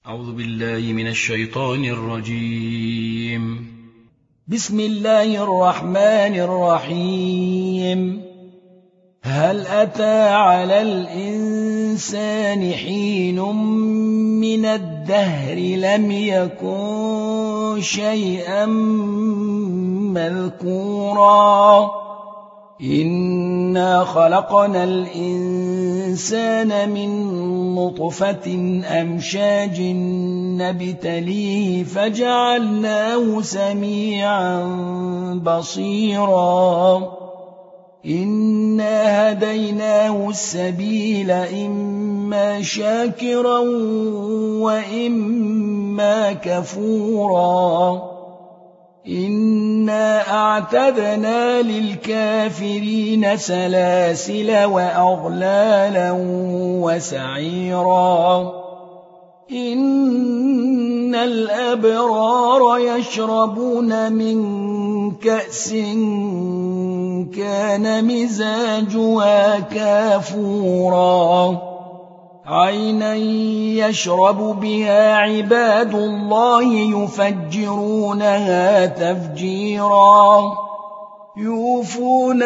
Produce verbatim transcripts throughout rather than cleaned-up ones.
أعوذ بالله من الشيطان الرجيم. بسم الله الرحمن الرحيم. هل أتى على الإنسان حين من الدهر لم يكن شيئا مذكورا إنا خلقنا الإنسان من نطفة أمشاج نبتليه فجعلناه سميعا بصيرا إنا هديناه السبيل إما شاكرا وإما كفورا إنا أعتدنا للكافرين سلاسل وأغلالا وسعيرا إن الأبرار يشربون من كأس كان مزاجها كافورا عينا يشرب بها عباد الله يفجرونها تفجيرا يوفون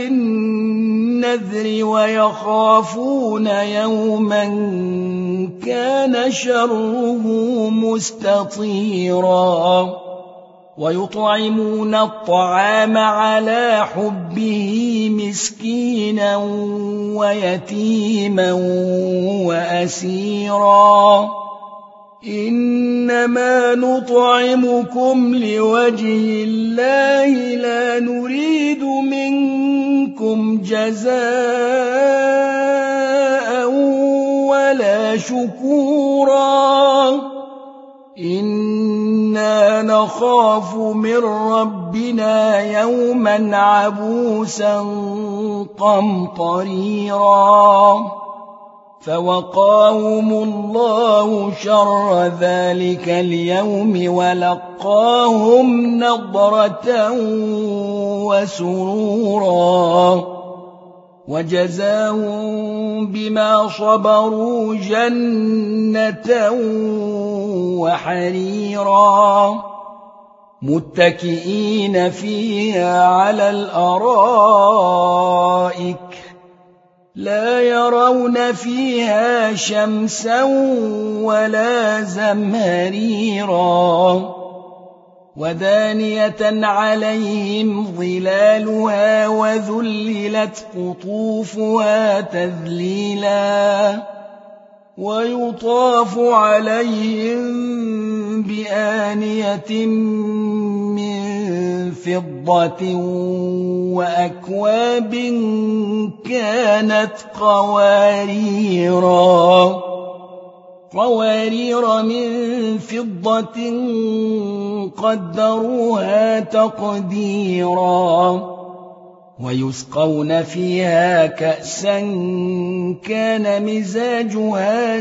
بالنذر ويخافون يوما كان شره مستطيرا ويطعمون الطعام على حبه مسكينا ويتيما وأسيرا إنما نطعمكم لوجه الله لا نريد منكم جزاء ولا شكورا إنا نخاف من ربنا يوما عبوسا قمطريرا فوقاهم الله شر ذلك اليوم ولقاهم نضرة وسرورا وجزاهم بما صبروا جنة وحريرا متكئين فيها على الأرائك لا يرون فيها شمسا ولا زمهريرا ودانية عليهم ظلالها وذللت قطوفها تذليلا ويطاف عليهم بآنية من فضة وأكواب كانت قواريرا قوارير من فضة قدروها تقديرا ويسقون فيها كأسا كان مزاجها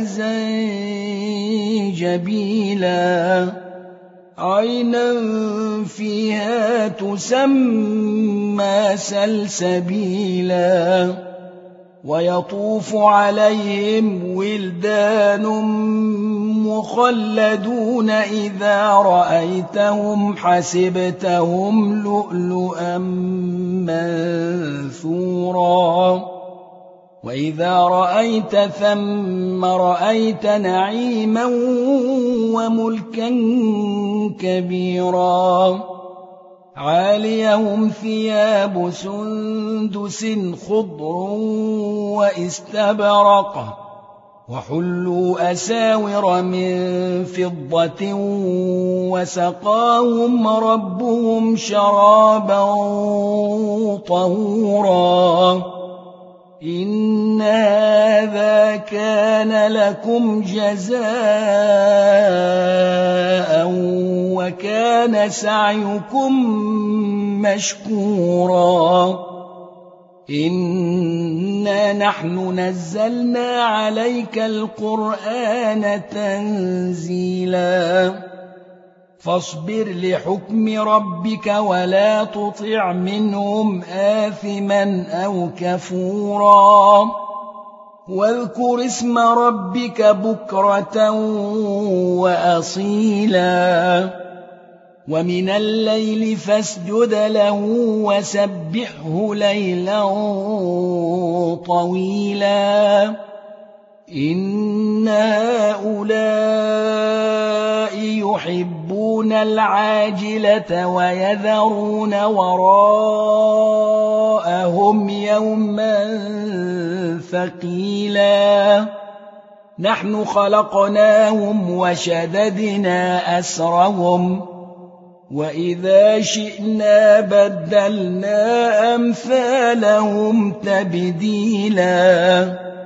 زنجبيلا عينا فيها تسمى سلسبيلا ويطوف عليهم ولدان مخلدون إذا رأيتهم حسبتهم لؤلؤا منثورا وإذا رأيت ثم رأيت نعيما وملكا كبيرا عاليهم ثياب سندس خضر واستبرق وحلوا أساور من فضة وسقاهم ربهم شرابا طهورا إن هذا كان لكم جزاء وكان سعيكم مشكورا إنا نحن نزلنا عليك القرآن تنزيلا فاصبر لحكم ربك ولا تطع منهم آثما أو كفورا واذكر اسم ربك بكرة وأصيلا ومن الليل فاسجد له وسبحه ليلا طويلا إن هؤلاء يحبون العاجلة ويذرون وراءهم يوما ثقيلا نحن خلقناهم وشددنا أسرهم وإذا شئنا بدلنا أمثالهم تبديلا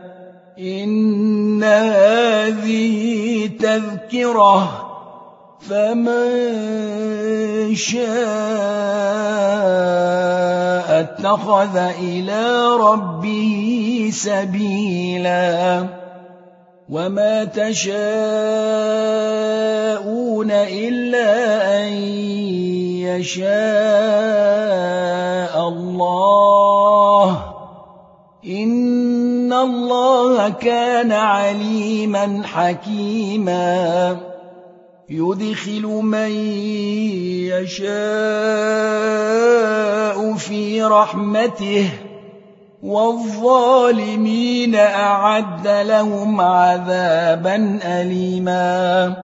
إن هذه تذكرة فمن شاء اتخذ إلى ربه سبيلا وما تشاءون إلا أن يشاء الله إن الله كان عليما حكيما يدخل من يشاء في رحمته والظالمين أعد لهم عذابا أليما